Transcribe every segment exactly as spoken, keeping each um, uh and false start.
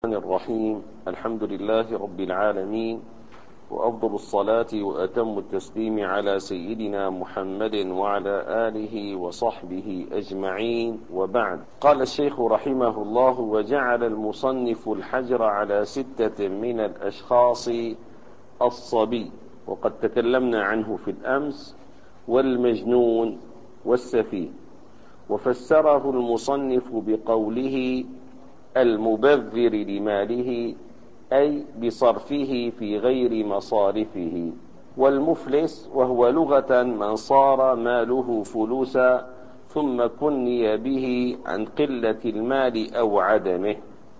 الرحمن الرحيم. الحمد لله رب العالمين، وأفضل الصلاة وأتم التسليم على سيدنا محمد وعلى آله وصحبه أجمعين، وبعد. قال الشيخ رحمه الله: وجعل المصنف الحجر على ستة من الأشخاص: الصبي، وقد تكلمنا عنه في الأمس، والمجنون، والسفيه. وفسره المصنف بقوله: المبذر لماله، أي بصرفه في غير مصارفه. والمفلس وهو لغة من صار ماله فلوسا، ثم كني به عن قلة المال أو عدمه.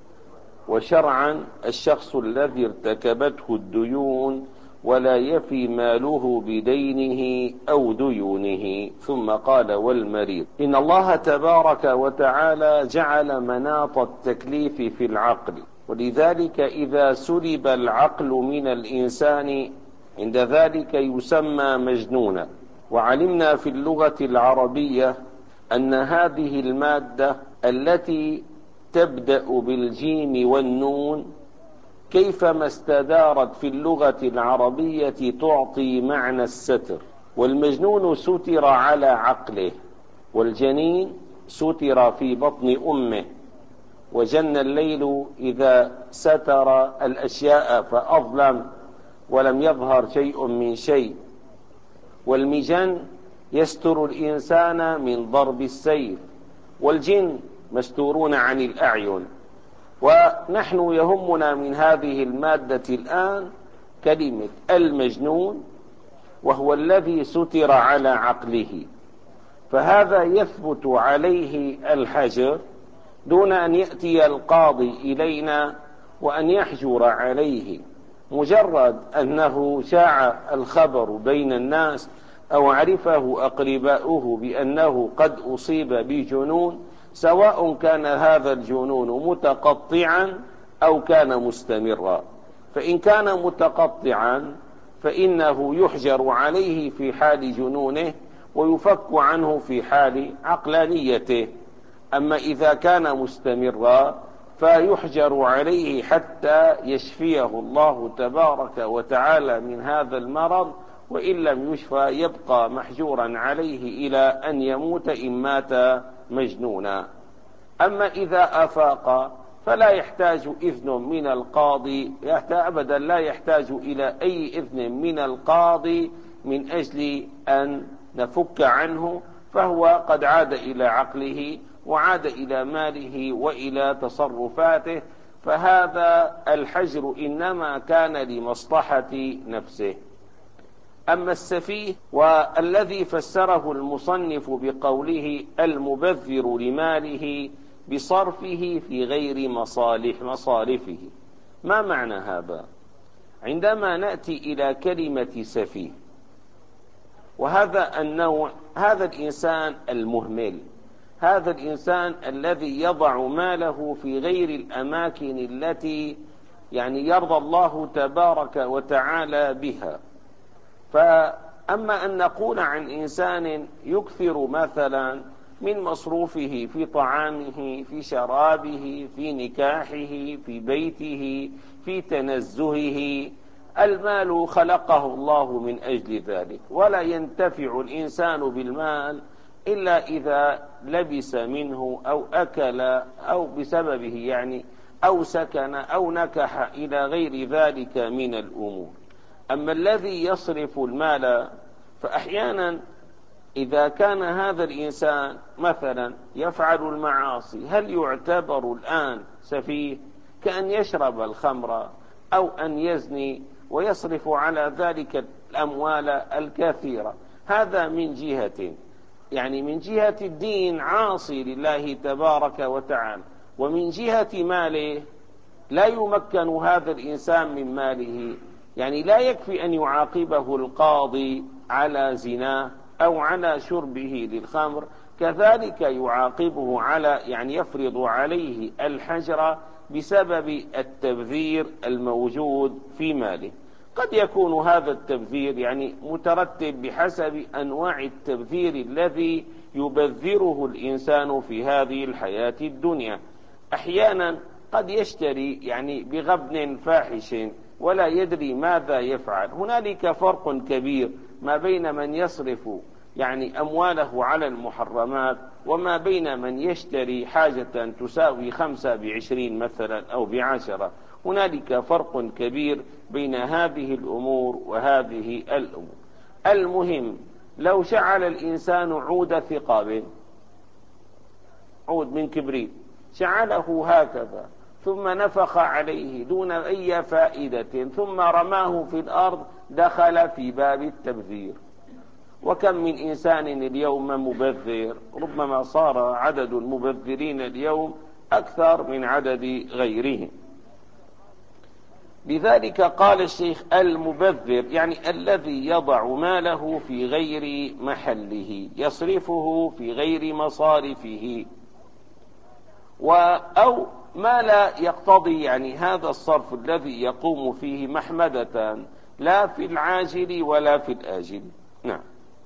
وشرعا الشخص الذي ارتكبته الديون ولا يفي ماله بدينه أو ديونه. ثم قال: والمريض. إن الله تبارك وتعالى جعل مناط التكليف في العقل، ولذلك إذا سلب العقل من الإنسان عند ذلك يسمى مجنونا. وعلمنا في اللغة العربية أن هذه المادة التي تبدأ بالجيم والنون كيفما استدارت في اللغة العربية تعطي معنى الستر. والمجنون ستر على عقله، والجنين ستر في بطن أمه. وجن الليل إذا ستر الأشياء فأظلم ولم يظهر شيء من شيء. والمجن يستر الإنسان من ضرب السيف، والجن مستورون عن الأعين. ونحن يهمنا من هذه المادة الآن كلمة المجنون، وهو الذي ستر على عقله، فهذا يثبت عليه الحجر دون أن يأتي القاضي إلينا وأن يحجر عليه. مجرد أنه شاع الخبر بين الناس أو عرفه أقرباؤه بأنه قد أصيب بجنون، سواء كان هذا الجنون متقطعا أو كان مستمرا. فإن كان متقطعا فإنه يحجر عليه في حال جنونه ويفك عنه في حال عقلانيته. أما إذا كان مستمرا فيحجر عليه حتى يشفيه الله تبارك وتعالى من هذا المرض، وإن لم يشفى يبقى محجورا عليه إلى أن يموت إن مات مجنونا. أما إذا أفاق فلا يحتاج إذن من القاضي، أبدا لا يحتاج إلى أي إذن من القاضي من أجل أن نفك عنه، فهو قد عاد إلى عقله وعاد إلى ماله وإلى تصرفاته. فهذا الحجر إنما كان لمصلحة نفسه. أما السفيه والذي فسره المصنف بقوله: المبذر لماله بصرفه في غير مصالح مصارفه، ما معنى هذا؟ عندما نأتي إلى كلمة سفيه، وهذا النوع، هذا الإنسان المهمل، هذا الإنسان الذي يضع ماله في غير الأماكن التي يعني يرضى الله تبارك وتعالى بها. فأما أن نقول عن إنسان يكثر مثلا من مصروفه في طعامه، في شرابه، في نكاحه، في بيته، في تنزهه، المال خلقه الله من أجل ذلك، ولا ينتفع الإنسان بالمال إلا إذا لبس منه أو أكل أو بسببه يعني أو سكن أو نكح إلى غير ذلك من الأمور. أما الذي يصرف المال فأحيانا إذا كان هذا الإنسان مثلا يفعل المعاصي، هل يعتبر الآن سفيه؟ كأن يشرب الخمر أو أن يزني ويصرف على ذلك الأموال الكثيرة. هذا من جهة، يعني من جهة الدين عاصي لله تبارك وتعالى، ومن جهة ماله لا يمكن هذا الإنسان من ماله. يعني لا يكفي أن يعاقبه القاضي على زناه أو على شربه للخمر، كذلك يعاقبه على يعني يفرض عليه الحجر بسبب التبذير الموجود في ماله. قد يكون هذا التبذير يعني مترتب بحسب أنواع التبذير الذي يبذره الإنسان في هذه الحياة الدنيا. أحيانا قد يشتري يعني بغبن فاحش ولا يدري ماذا يفعل. هنالك فرق كبير ما بين من يصرف يعني أمواله على المحرمات وما بين من يشتري حاجة تساوي خمسة بعشرين مثلا أو بعشرة. هنالك فرق كبير بين هذه الأمور وهذه الأمور. المهم لو شعل الإنسان عود ثقاب، عود من كبريت، شعله هكذا ثم نفخ عليه دون أي فائدة ثم رماه في الأرض، دخل في باب التبذير. وكم من إنسان اليوم مبذر، ربما صار عدد المبذرين اليوم أكثر من عدد غيرهم. لذلك قال الشيخ المبذر يعني الذي يضع ماله في غير محله، يصرفه في غير مصارفه، أو ما لا يقتضي يعني هذا الصرف الذي يقوم فيه محمدة لا في العاجل ولا في الآجل. نعم.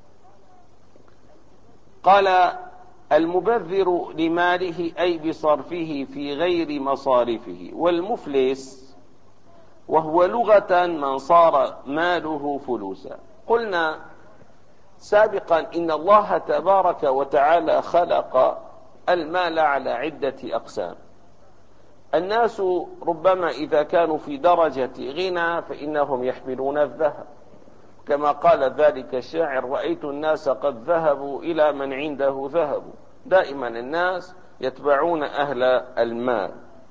قال المبذر لماله أي بصرفه في غير مصارفه. والمفلس وهو لغة من صار ماله فلوسا. قلنا سابقا إن الله تبارك وتعالى خلق المال على عدة أقسام. الناس ربما إذا كانوا في درجة غنى فإنهم يحملون الذهب، كما قال ذلك الشاعر: رأيت الناس قد ذهبوا إلى من عنده ذهب. دائما الناس يتبعون أهل المال،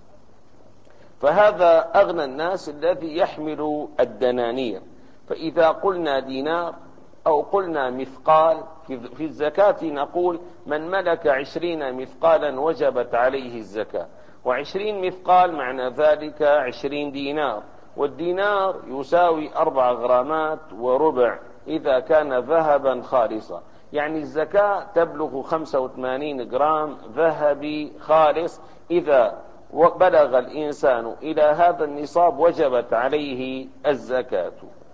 فهذا أغنى الناس الذي يحمل الدنانير. فإذا قلنا دينار أو قلنا مثقال في الزكاة نقول من ملك عشرين مثقالا وجبت عليه الزكاة، وعشرين مثقال معنى ذلك عشرين دينار، والدينار يساوي أربع غرامات وربع إذا كان ذهبا خالصا. يعني الزكاة تبلغ خمسة وثمانين جرام ذهبي خالص. إذا بلغ الإنسان إلى هذا النصاب وجبت عليه الزكاة.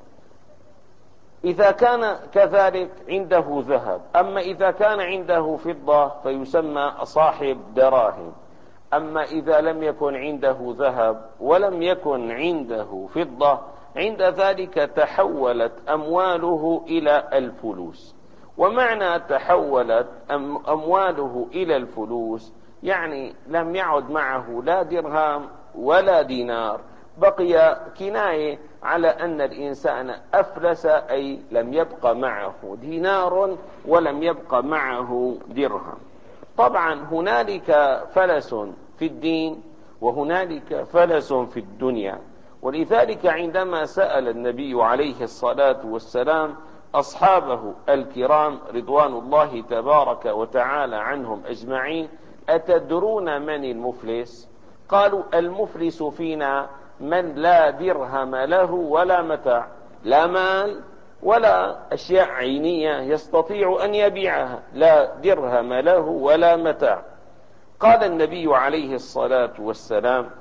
إذا كان كذلك عنده ذهب. أما إذا كان عنده فضة فيسمى صاحب دراهم. أما إذا لم يكن عنده ذهب ولم يكن عنده فضة، عند ذلك تحولت أمواله إلى الفلوس. ومعنى تحولت أمواله إلى الفلوس يعني لم يعد معه لا درهم ولا دينار، بقي كناية على أن الإنسان أفلس، أي لم يبق معه دينار ولم يبق معه درهم. طبعا هنالك فلس في الدين وهنالك فلس في الدنيا. ولذلك عندما سأل النبي عليه الصلاة والسلام أصحابه الكرام رضوان الله تبارك وتعالى عنهم أجمعين: أتدرون من المفلس؟ قالوا: المفلس فينا من لا درهم له ولا متاع، لا مال ولا أشياء عينية يستطيع أن يبيعها، لا درهم له ولا متاع. قال النبي عليه الصلاة والسلام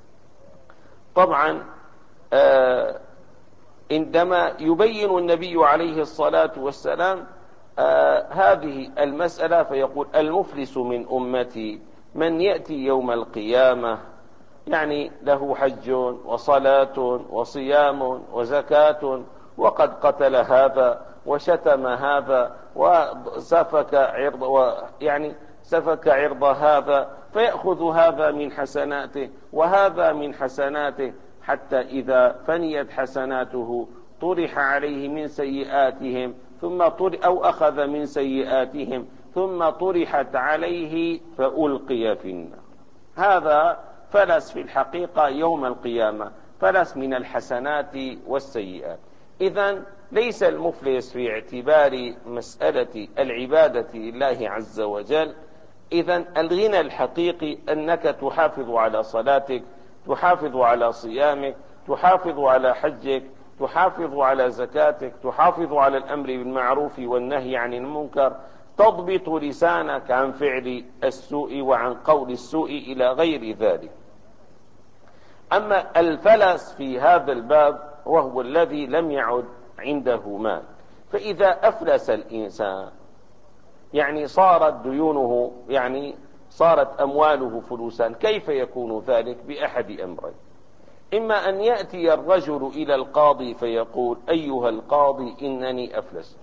طبعا آه عندما يبين النبي عليه الصلاة والسلام آه هذه المسألة فيقول: المفلس من أمتي من يأتي يوم القيامة يعني له حج وصلاة وصيام وزكاة، وقد قتل هذا وشتم هذا وسفك عرض يعني سفك عرض هذا، فيأخذ هذا من حسناته وهذا من حسناته، حتى إذا فنيت حسناته طرح عليه من سيئاتهم ثم طرح أو أخذ من سيئاتهم ثم طرحت عليه فألقي في النار. هذا فلس في الحقيقة يوم القيامة، فلس من الحسنات والسيئات. إذن ليس المفلس في اعتبار مسألة العبادة لله عز وجل. إذن الغنى الحقيقي أنك تحافظ على صلاتك، تحافظ على صيامك، تحافظ على حجك، تحافظ على زكاتك، تحافظ على الأمر بالمعروف والنهي عن المنكر، تضبط لسانك عن فعل السوء وعن قول السوء إلى غير ذلك. أما الفلس في هذا الباب وهو الذي لم يعد عنده مال. فإذا أفلس الإنسان يعني صارت ديونه يعني صارت أمواله فلوسا، كيف يكون ذلك؟ بأحد أمرين: إما أن يأتي الرجل إلى القاضي فيقول: أيها القاضي إنني أفلست،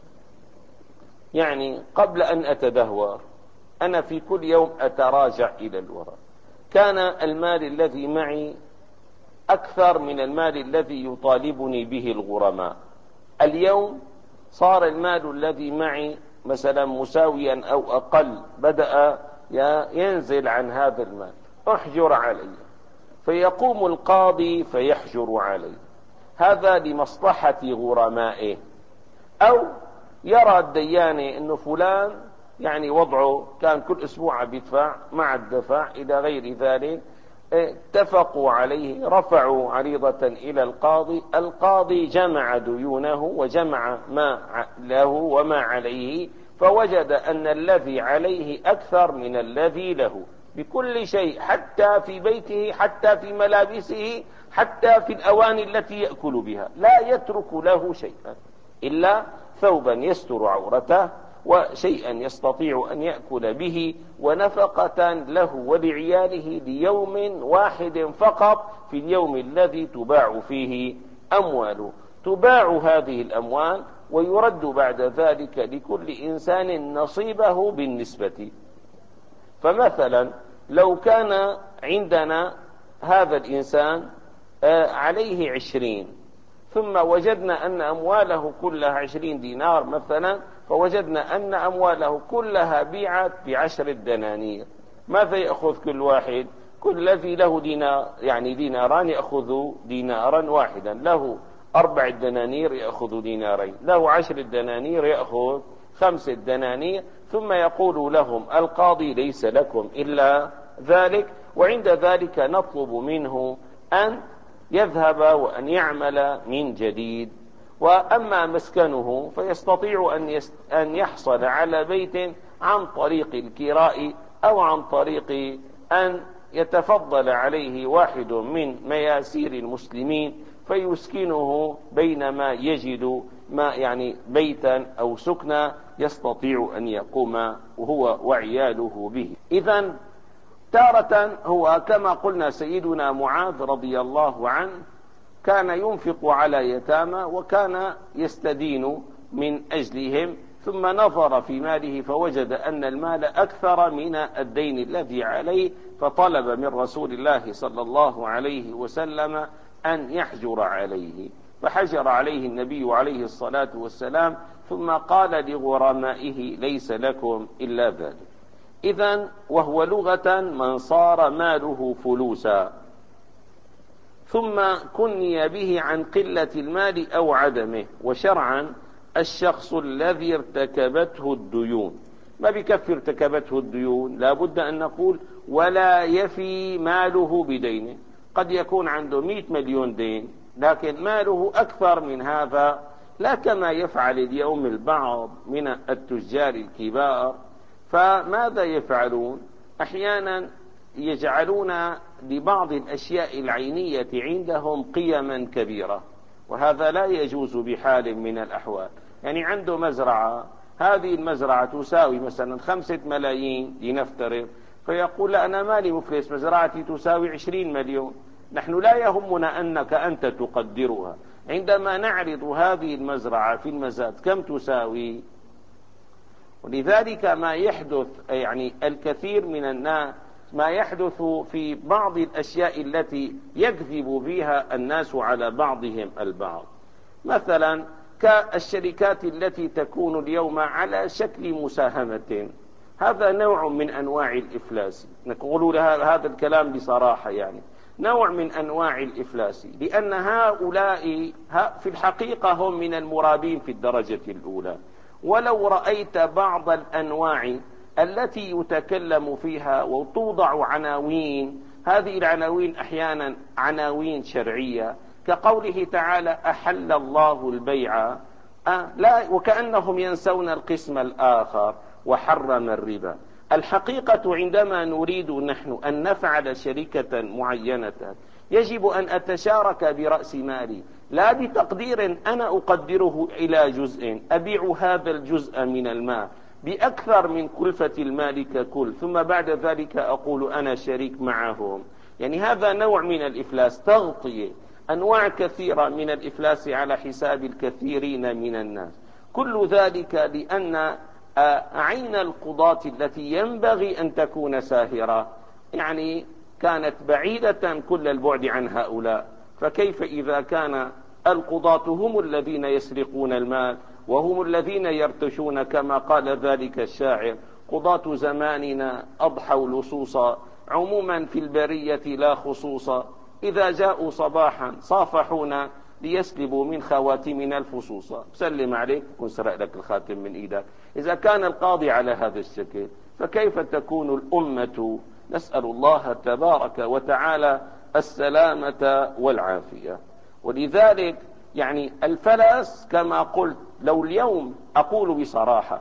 يعني قبل أن أتدهور أنا في كل يوم أتراجع إلى الوراء، كان المال الذي معي أكثر من المال الذي يطالبني به الغرماء، اليوم صار المال الذي معي مثلا مساويا أو أقل، بدأ ينزل عن هذا المال، أحجر عليه. فيقوم القاضي فيحجر عليه، هذا لمصلحة غرمائه. أو يرى الدياني أنه فلان يعني وضعه كان كل أسبوع بيدفع مع الدفع إلى غير ذلك، اتفقوا عليه، رفعوا عريضة إلى القاضي، القاضي جمع ديونه وجمع ما له وما عليه، فوجد أن الذي عليه أكثر من الذي له بكل شيء، حتى في بيته، حتى في ملابسه، حتى في الأواني التي يأكل بها، لا يترك له شيئا إلا ثوبا يستر عورته وشيئا يستطيع أن يأكل به ونفقة له ولعياله ليوم واحد فقط، في اليوم الذي تباع فيه أمواله. تباع هذه الأموال ويرد بعد ذلك لكل إنسان نصيبه بالنسبة. فمثلا لو كان عندنا هذا الإنسان عليه عشرين، ثم وجدنا أن أمواله كلها عشرين دينار مثلا، فوجدنا أن أمواله كلها بيعت بعشر دنانير، ماذا يأخذ كل واحد؟ كل الذي له دينار يعني ديناران يأخذ دينارا واحدا، له أربع دنانير يأخذ دينارين، له عشر دنانير يأخذ خمس دنانير. ثم يقول لهم القاضي: ليس لكم إلا ذلك، وعند ذلك نطلب منه أن يذهب وأن يعمل من جديد. وأما مسكنه فيستطيع أن يحصل على بيت عن طريق الكراء أو عن طريق أن يتفضل عليه واحد من مياسير المسلمين فيسكنه بينما يجد ما يعني بيتا أو سكنا يستطيع أن يقوم وهو وعياله به. إذن تارة هو كما قلنا سيدنا معاذ رضي الله عنه كان ينفق على يتامى وكان يستدين من أجلهم، ثم نظر في ماله فوجد أن المال أكثر من الدين الذي عليه، فطلب من رسول الله صلى الله عليه وسلم أن يحجر عليه، فحجر عليه النبي عليه الصلاة والسلام، ثم قال لغرمائه: ليس لكم إلا ذلك. إذن وهو لغة من صار ماله فلوسا، ثم كني به عن قلة المال أو عدمه. وشرعا الشخص الذي ارتكبته الديون، ما بكفي ارتكبته الديون، لا بد أن نقول ولا يفي ماله بدينه. قد يكون عنده مئة مليون دين لكن ماله أكثر من هذا، لا كما يفعل اليوم البعض من التجار الكبار. فماذا يفعلون؟ أحيانا يجعلون لبعض الأشياء العينية عندهم قيما كبيرة، وهذا لا يجوز بحال من الأحوال. يعني عنده مزرعة، هذه المزرعة تساوي مثلا خمسة ملايين لنفترض، فيقول: لا أنا مالي مفلس، مزرعتي تساوي عشرين مليون. نحن لا يهمنا أنك أنت تقدرها، عندما نعرض هذه المزرعة في المزاد كم تساوي. ولذلك ما يحدث يعني الكثير من الناس ما يحدث في بعض الأشياء التي يكذب بها الناس على بعضهم البعض، مثلا كالشركات التي تكون اليوم على شكل مساهمة، هذا نوع من أنواع الإفلاس. نقول لها هذا الكلام بصراحة، يعني نوع من أنواع الإفلاس، لأن هؤلاء في الحقيقة هم من المرابين في الدرجة الأولى. ولو رأيت بعض الأنواع التي يتكلم فيها وتوضع عناوين، هذه العناوين أحيانا عناوين شرعية، كقوله تعالى: أحل الله البيع، أه لا، وكأنهم ينسون القسم الآخر: وحرم الربا. الحقيقة عندما نريد نحن أن نفعل شركة معينة يجب أن أتشارك برأس مالي، لا بتقدير أنا أقدره إلى جزء أبيع هذا الجزء من المال، بأكثر من كلفة المال ككل، ثم بعد ذلك أقول أنا شريك معهم. يعني هذا نوع من الإفلاس، تغطية أنواع كثيرة من الإفلاس على حساب الكثيرين من الناس. كل ذلك لأن عين القضاة التي ينبغي أن تكون ساهرة يعني كانت بعيدة كل البعد عن هؤلاء. فكيف إذا كان القضاة هم الذين يسرقون المال وهم الذين يرتشون كما قال ذلك الشاعر: قضاة زماننا أضحوا لصوصا عموما في البرية لا خصوصا، إذا جاءوا صباحا صافحونا ليسلبوا من خواتمنا الفصوصا. سلم عليك كن سرق لك الخاتم من إيدك. إذا كان القاضي على هذا الشكل فكيف تكون الأمة؟ نسأل الله تبارك وتعالى السلامة والعافية. ولذلك يعني الفلس كما قلت، لو اليوم أقول بصراحة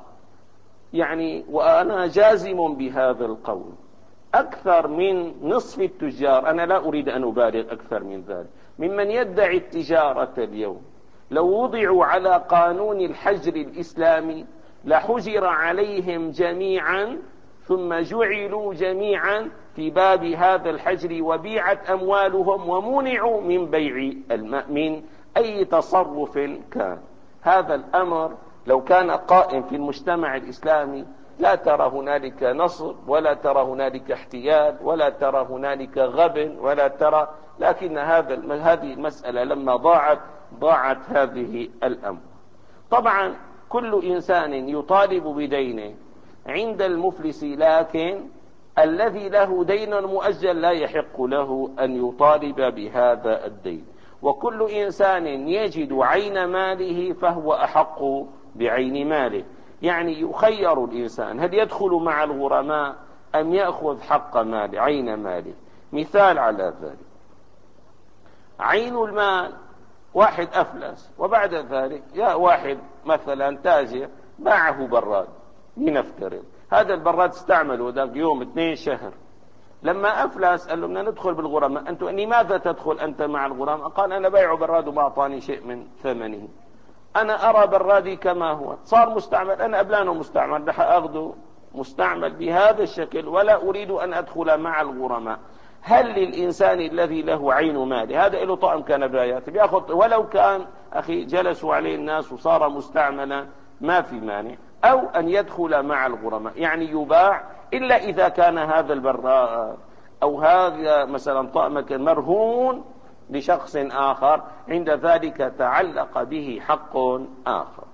يعني وأنا جازم بهذا القول، أكثر من نصف التجار، أنا لا أريد أن أبالغ أكثر من ذلك، ممن يدعي التجارة اليوم لو وضعوا على قانون الحجر الإسلامي لحجر عليهم جميعا ثم جعلوا جميعا في باب هذا الحجر وبيعت أموالهم ومنعوا من بيع من أي تصرف كان. هذا الأمر لو كان قائم في المجتمع الإسلامي لا ترى هنالك نصب ولا ترى هنالك احتيال ولا ترى هنالك غبن ولا ترى، لكن هذا هذه المسألة لما ضاعت ضاعت هذه الأمر. طبعا كل إنسان يطالب بدينه عند المفلس، لكن الذي له دين مؤجل لا يحق له أن يطالب بهذا الدين. وكل إنسان يجد عين ماله فهو أحق بعين ماله. يعني يخير الإنسان هل يدخل مع الغرماء أم يأخذ حق مال عين ماله. مثال على ذلك: عين المال، واحد أفلس وبعد ذلك جاء واحد مثلا تاجر باعه براد، لنفترض هذا البراد استعمله ذاك يوم اثنين شهر، لما أفلس قال له بدنا ندخل بالغرماء، أنت لماذا تدخل أنت مع الغرماء؟ قال أنا بيع براد وما أعطاني شيء من ثمنه، أنا أرى برادي كما هو، صار مستعمل، أنا أبلانه مستعمل رح أخذه مستعمل بهذا الشكل ولا أريد أن أدخل مع الغرماء. هل للإنسان الذي له عين مال هذا له طعم كان بآيات بيأخذ ولو كان أخي جلسوا عليه الناس وصار مستعملا ما في مانع، أو أن يدخل مع الغرماء يعني يباع، إلا إذا كان هذا البراد أو هذا مثلا طعم مرهون لشخص آخر، عند ذلك تعلق به حق آخر.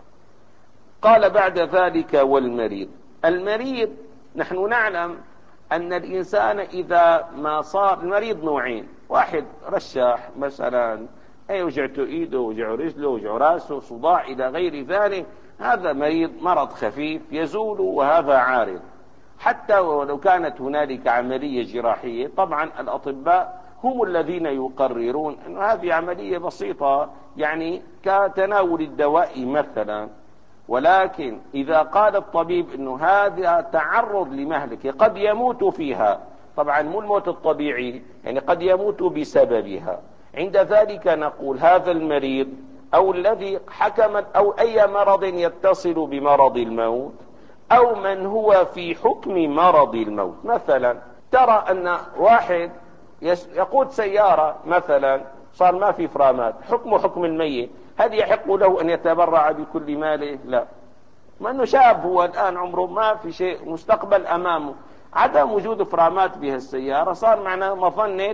قال بعد ذلك: والمريض. المريض نحن نعلم أن الإنسان إذا ما صار، المريض نوعين: واحد رشاح مثلا أي وجعته إيده وجعه رجله وجعه راسه صداع إلى غير ذلك، هذا مريض مرض خفيف يزول وهذا عارض. حتى ولو كانت هنالك عملية جراحية طبعا الأطباء هم الذين يقررون أن هذه عملية بسيطة يعني كتناول الدواء مثلا، ولكن إذا قال الطبيب أنه هذا تعرض لمهلكة قد يموت فيها، طبعا مو الموت الطبيعي يعني قد يموت بسببها، عند ذلك نقول هذا المريض أو الذي حكم أو أي مرض يتصل بمرض الموت أو من هو في حكم مرض الموت. مثلا ترى أن واحد يقود سيارة مثلا صار ما في فرامات، حكمه حكم الميت، هل يحق له أن يتبرع بكل ماله؟ لا، ما أنه شاب هو الآن عمره ما في شيء مستقبل أمامه، عدم وجود فرامات بها السيارة صار معنا مظنة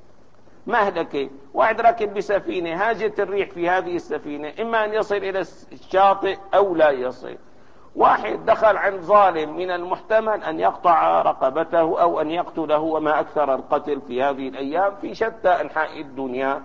مهلكة. واحد راكب بسفينة هاجت الريح في هذه السفينة، إما أن يصل إلى الشاطئ أو لا يصل. واحد دخل عند ظالم من المحتمل أن يقطع رقبته أو أن يقتله، وما أكثر القتل في هذه الأيام في شتى أنحاء الدنيا.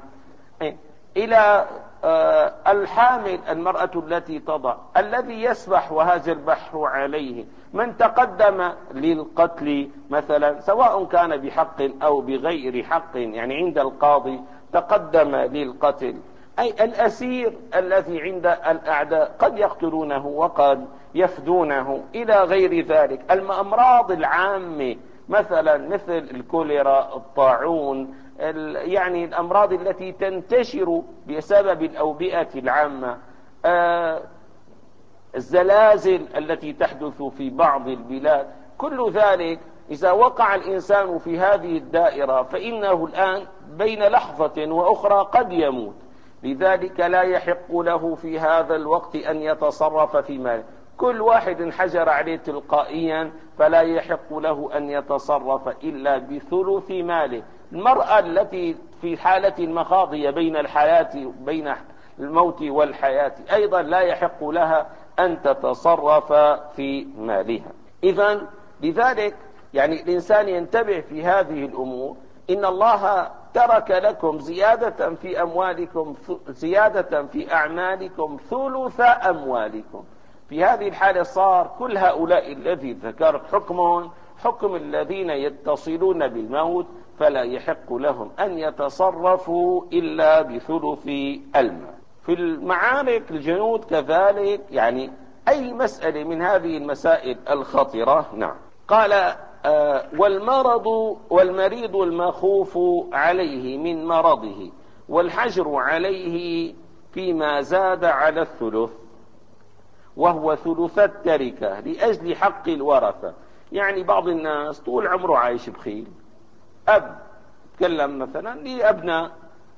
إلى الحامل المرأة التي تضع، الذي يسبح وهذا البحر عليه، من تقدم للقتل مثلا سواء كان بحق أو بغير حق يعني عند القاضي تقدم للقتل، أي الأسير الذي عند الأعداء قد يقتلونه وقد يفدونه، إلى غير ذلك. الأمراض العامة مثلا مثل الكوليرا، الطاعون، يعني الأمراض التي تنتشر بسبب الأوبئة العامة، الزلازل التي تحدث في بعض البلاد، كل ذلك إذا وقع الإنسان في هذه الدائرة فإنه الآن بين لحظة وأخرى قد يموت. لذلك لا يحق له في هذا الوقت أن يتصرف في ماله. كل واحد حجر عليه تلقائيا فلا يحق له أن يتصرف إلا بثلث ماله. المرأة التي في حالة المخاضية بين الحياة بين الموت والحياة أيضا لا يحق لها أن تتصرف في مالها. إذن لذلك يعني الإنسان ينتبه في هذه الأمور. إن الله ترك لكم زيادة في أموالكم، زيادة في أعمالكم ثلث أموالكم. في هذه الحالة صار كل هؤلاء الذي ذكرت حكمهم حكم الذين يتصلون بالموت، فلا يحق لهم أن يتصرفوا إلا بثلث المال. في المعارك الجنود كذلك، يعني أي مسألة من هذه المسائل الخطرة. نعم. قال آه والمرض والمريض المخوف عليه من مرضه والحجر عليه فيما زاد على الثلث وهو ثلث التركة لأجل حق الورثة. يعني بعض الناس طول عمره عايش بخيل، أب تكلم مثلا لأبناء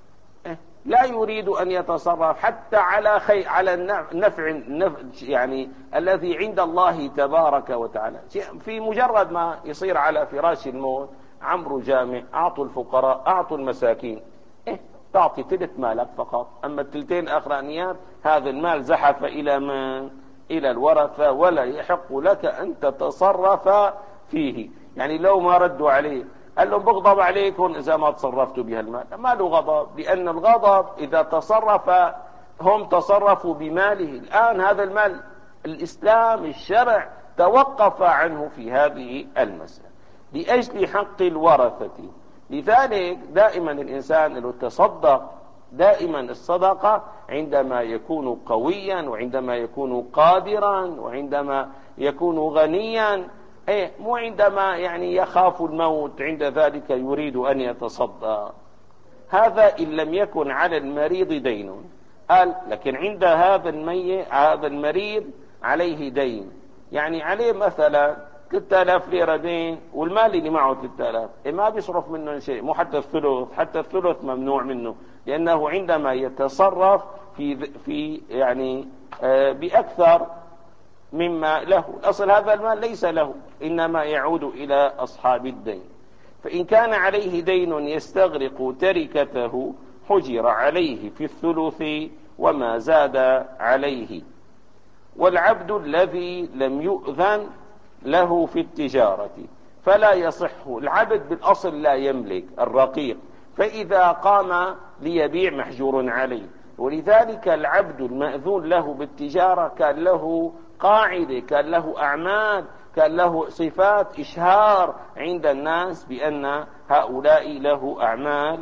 لا يريد أن يتصرف حتى على خي على النفع يعني الذي عند الله تبارك وتعالى. في مجرد ما يصير على فراش الموت عمرو جامع، أعطوا الفقراء، أعطوا المساكين. إيه تعطي ثلث مالك فقط، أما الثلثين الآخرانيات هذا المال زحف إلى من؟ إلى الورثة، ولا يحق لك أن تتصرف فيه. يعني لو ما ردوا عليه قال لهم بغضب عليكم إذا ما تصرفتوا بها المال. ما له غضب، لأن الغضب إذا تصرف هم تصرفوا بماله. الآن هذا المال الإسلام الشرع توقف عنه في هذه المسألة لأجل حق الورثة. لذلك دائما الإنسان لو تصدق، دائما الصدقة عندما يكون قويا وعندما يكون قادرا وعندما يكون غنيا، ايه مو عندما يعني يخاف الموت عند ذلك يريد ان يتصدق. هذا ان لم يكن على المريض دين. قال لكن عند هذا المي هذا المريض عليه دين، يعني عليه مثلا ثلاثة آلاف ليرة دين والمال اللي معه ثلاثة آلاف إيه ما بيصرف منه شيء، مو حتى الثلث، حتى الثلث ممنوع منه، لأنه عندما يتصرف في في يعني آه بأكثر مما له. الأصل هذا المال ليس له، إنما يعود إلى أصحاب الدين. فإن كان عليه دين يستغرق تركته حجر عليه في الثلث وما زاد عليه. والعبد الذي لم يؤذن له في التجارة فلا يصح. العبد بالأصل لا يملك، الرقيق، فإذا قام ليبيع محجور عليه. ولذلك العبد المأذون له بالتجارة كان له قاعدة، كان له أعمال، كان له صفات إشهار عند الناس بأن هؤلاء له أعمال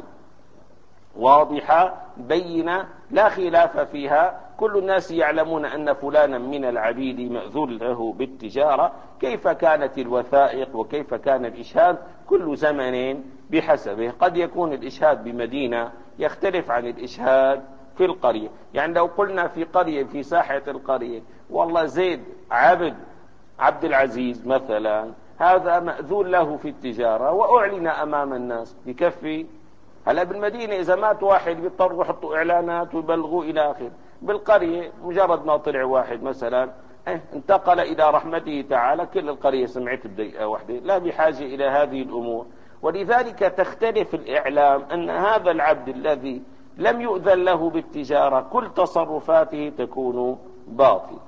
واضحة بينة لا خلاف فيها. كل الناس يعلمون أن فلانا من العبيد مأذون له بالتجارة. كيف كانت الوثائق وكيف كان الإشهاد؟ كل زمن بحسبه. قد يكون الإشهاد بمدينة يختلف عن الإشهاد في القرية. يعني لو قلنا في قرية في ساحة القرية والله زيد عبد عبد العزيز مثلا هذا مأذون له في التجارة وأعلن أمام الناس بكفي. هلا بالمدينة إذا مات واحد بيضطروا يحطوا إعلانات ويبلغوا إلى آخر. بالقرية مجرد ما طلع واحد مثلا اه انتقل إلى رحمته تعالى كل القرية سمعت بدقيقة واحدة، لا بحاجة إلى هذه الأمور. ولذلك تختلف الإعلام أن هذا العبد الذي لم يؤذن له بالتجارة كل تصرفاته تكون باطلة.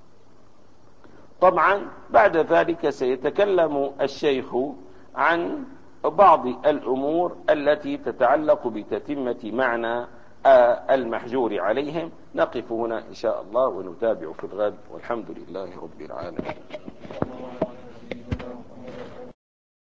طبعا بعد ذلك سيتكلم الشيخ عن بعض الأمور التي تتعلق بتتمة معنى المحجور عليهم. نقف هنا إن شاء الله ونتابع في الغد، والحمد لله رب العالمين.